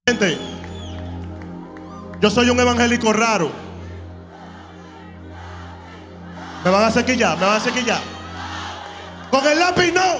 Gente, yo soy un evangélico raro. Me van a sequillar, me van a sequillar. Con el lápiz no.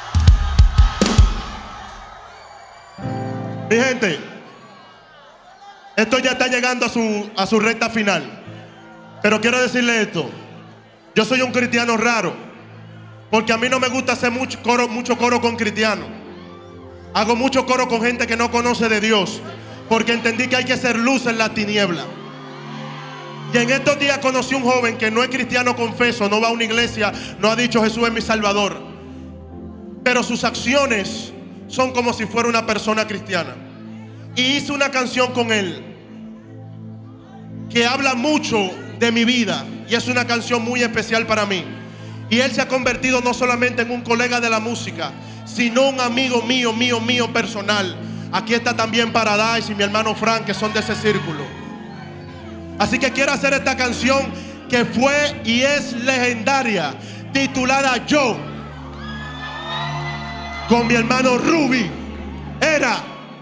Mi gente, esto ya está llegando a su recta final. Pero quiero decirle esto. Yo soy un cristiano raro, porque a mí no me gusta hacer mucho coro con cristianos. Hago mucho coro con gente que no conoce de Dios, porque entendí que hay que ser luz en la tiniebla. Y en estos días conocí un joven que no es cristiano confeso, no va a una iglesia, no ha dicho Jesús es mi Salvador, pero sus acciones son como si fuera una persona cristiana. Y hice una canción con él que habla mucho de mi vida, y es una canción muy especial para mí. Y él se ha convertido no solamente en un colega de la música, sino un amigo mío personal. Aquí está también Paradise y mi hermano Frank, que son de ese círculo. Así que quiero hacer esta canción que fue y es legendaria, titulada Yo, con mi hermano Ruby. Era.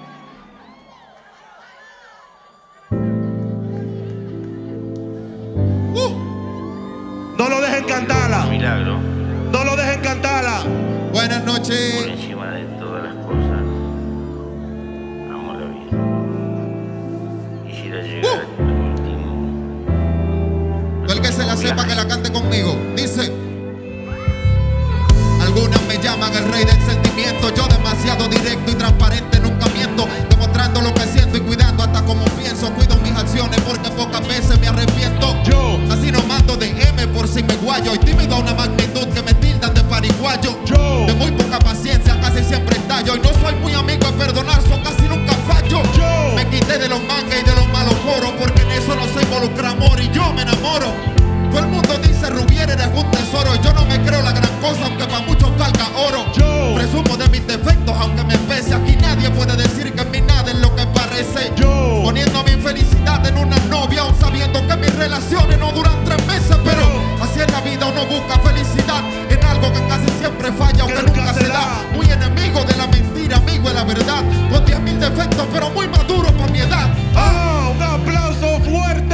No lo dejen cantarla. Milagro. No lo dejen cantarla. Buenas noches. Por encima de todas las cosas, amo la vida. Quisiera llegar al último. El que se la sepa que la cante conmigo. Dice: algunas me llaman el rey del sentimiento. Yo demasiado directo y transparente, nunca miento, demostrando lo que siento y cuidando hasta como pienso. Cuido mis acciones porque pocas veces me arrepiento. Yo, así no mando de M por si me guayo, y tímido a una magnitud que me tildan de pariguayo. Yo, de muy poca paciencia, casi siempre estallo, y no soy muy amigo de perdonar, so casi nunca fallo. Yo, me quité de los mangas y de los malos foros, porque en eso no se involucra amor y yo me enamoro. Todo el mundo dice Rubier eres un tesoro, y yo no me creo la gran cosa, aunque para muchos valga oro. Yo, presumo de mis defectos, aunque me pese. Aquí nadie puede decir que en mí nada es lo que parece. Yo, poniendo mi infelicidad en una novia, aún sabiendo que mis relaciones no duran 3 meses. Pero así es la vida, uno busca felicidad en algo que casi siempre falla, aunque nunca se da. Muy enemigo de la mentira, amigo de la verdad, con 10.000 defectos, pero muy maduro por mi edad. un aplauso fuerte.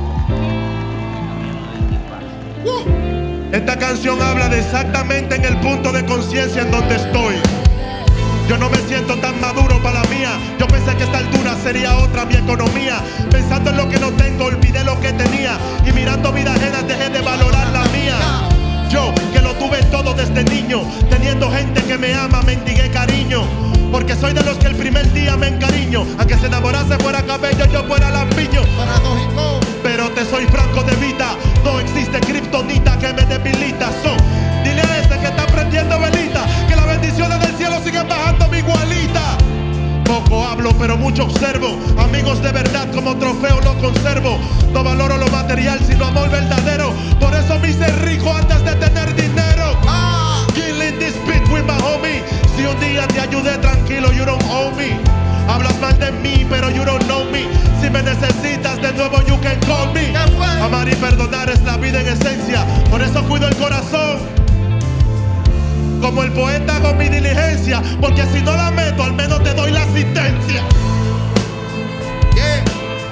Esta canción habla de exactamente en el punto de conciencia en donde estoy. Yo no me siento tan maduro para la mía. Yo pensé que esta altura sería otra mi economía. Pensando en lo que no tengo, olvidé lo que tenía, y mirando vida ajena dejé de valorar la mía. Yo, que lo tuve todo desde niño, teniendo gente que me ama, mendigué cariño, porque soy de los que el primer día me encariño. A que se enamorase fuera cabello, yo fuera lampiño. Paradójico. Pero te soy franco de vida, no existe kriptonita que me debilita. Dile a ese que está prendiendo velita que las bendiciones del cielo siguen bajando mi igualita. Poco hablo pero mucho observo, amigos de verdad como trofeo lo conservo. No valoro lo material sino amor verdadero, por eso me hice rico antes de tener dinero. Killing this beat with my homie. Si un día te ayudé, tranquilo, you don't owe me. Hablas mal de mí pero you don't know me. Si me necesitas de nuevo you can call me. Amar y perdonar es la vida en esencia, por eso cuido el corazón. Como el poeta hago mi diligencia, porque si no la meto al menos te doy la asistencia. Yeah.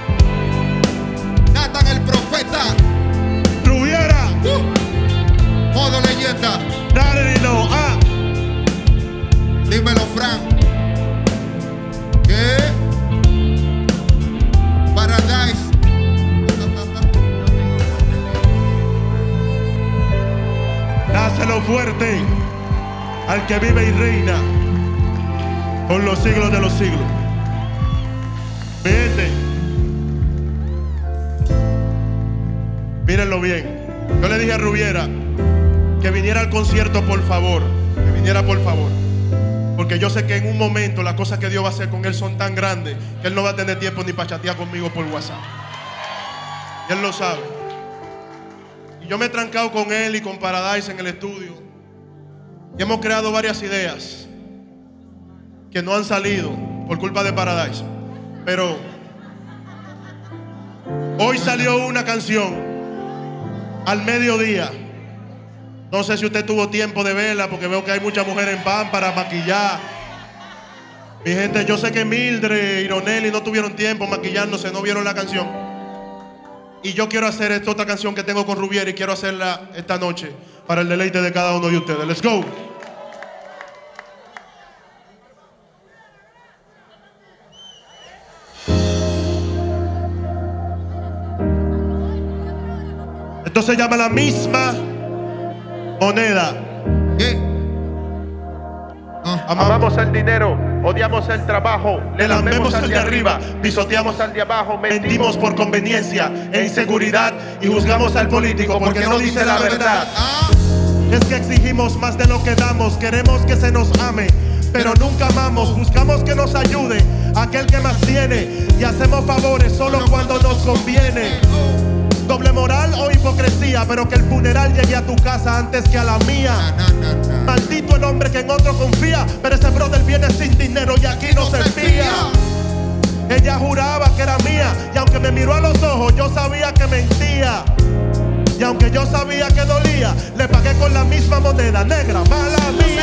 Nathan el profeta. Rubiera. Modo leyenda. Nadie no. Dímelo, Frank. ¿Qué? Paradise. Dáselo fuerte al que vive y reina por los siglos de los siglos. Vete. Mírenlo bien. Yo le dije a Rubiera que viniera al concierto, por favor. Que viniera, por favor. Porque yo sé que en un momento las cosas que Dios va a hacer con él son tan grandes que él no va a tener tiempo ni para chatear conmigo por WhatsApp. Y él lo sabe. Y yo me he trancado con él y con Paradise en el estudio. Y hemos creado varias ideas que no han salido por culpa de Paradise. Pero hoy salió una canción al mediodía. No sé si usted tuvo tiempo de verla, porque veo que hay muchas mujeres en pan para maquillar. Mi gente, yo sé que Mildred y Ronelli no tuvieron tiempo maquillándose, no vieron la canción. Y yo quiero hacer esta otra canción que tengo con Rubiera y quiero hacerla esta noche para el deleite de cada uno de ustedes. Let's go. Esto se llama La Misma Moneda. Amamos el dinero, odiamos el trabajo, Le lambemos al de arriba, pisoteamos al de abajo, mentimos por conveniencia e inseguridad y juzgamos al político porque no dice la verdad. Es que exigimos más de lo que damos, queremos que se nos ame, pero nunca amamos, buscamos que nos ayude aquel que más tiene y hacemos favores solo cuando nos conviene. Doble moral o hipocresía, pero que el funeral llegue a tu casa antes que a la mía. Maldito el hombre que en otro confía, pero ese brother viene sin dinero y aquí no se fía. Ella juraba que era mía y aunque me miró a los ojos yo sabía que mentía. Y aunque yo sabía que dolía, le pagué con la misma moneda negra, mala mía.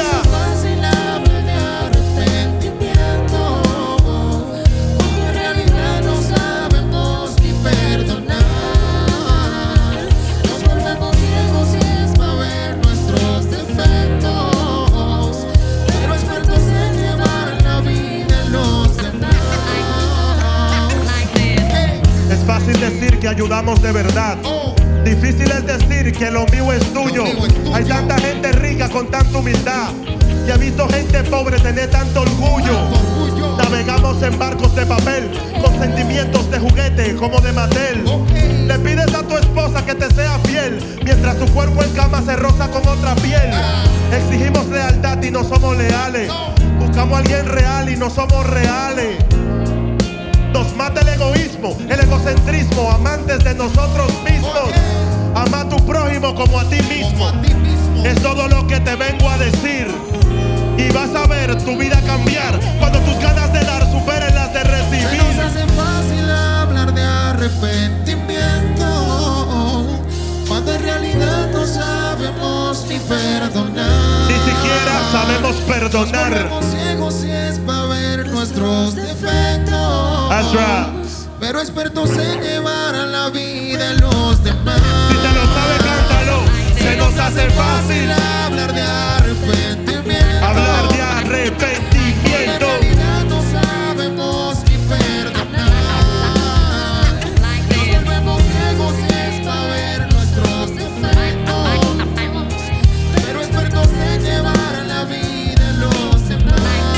Es fácil decir que ayudamos de verdad. Difícil es decir que lo mío es tuyo. Hay tanta gente rica con tanta humildad y he visto gente pobre tener tanto orgullo. Navegamos en barcos de papel con sentimientos de juguete como de Mattel. Le pides a tu esposa que te sea fiel mientras tu cuerpo en cama se roza con otra piel. Exigimos lealtad y no somos leales. Buscamos a alguien real y no somos reales. Nos mata el egoísmo, el egocentrismo, amantes de nosotros mismos. Ama a tu prójimo como a ti mismo. Es todo lo que te vengo a decir. Y vas a ver tu vida cambiar cuando tus ganas de dar superen las de recibir. Se nos hace fácil hablar de arrepentimiento cuando en realidad no sabemos ni perdonar. Ni siquiera sabemos perdonar. Nos volvemos ciegos si es para ver nuestros defectos. That's right. Pero expertos en llevar a la vida de los demás. Si te lo sabes, cántalo. Se nos hace fácil hablar de arrepentimiento. hablar de arrepentimiento. En realidad no sabemos ni perdonar. Nos volvemos ciegos si es para ver nuestros defectos. Pero expertos en llevar a la vida de los demás.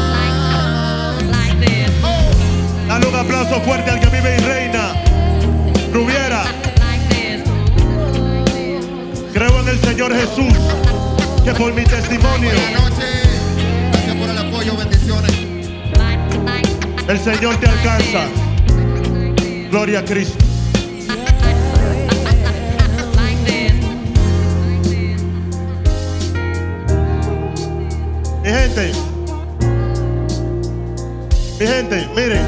Dale un aplauso fuerte al que vive y reina. Rubiera. Creo en el Señor Jesús, que por mi testimonio Buenas noches. Gracias por el apoyo. Bendiciones. el Señor te alcanza. Gloria a Cristo. Mi gente, miren,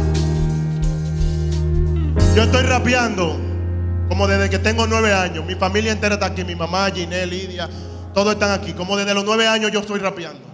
yo estoy rapeando como desde que tengo 9 años. Mi familia entera está aquí, mi mamá, Ginelle, Lidia, todos están aquí. Como desde los 9 años yo estoy rapeando.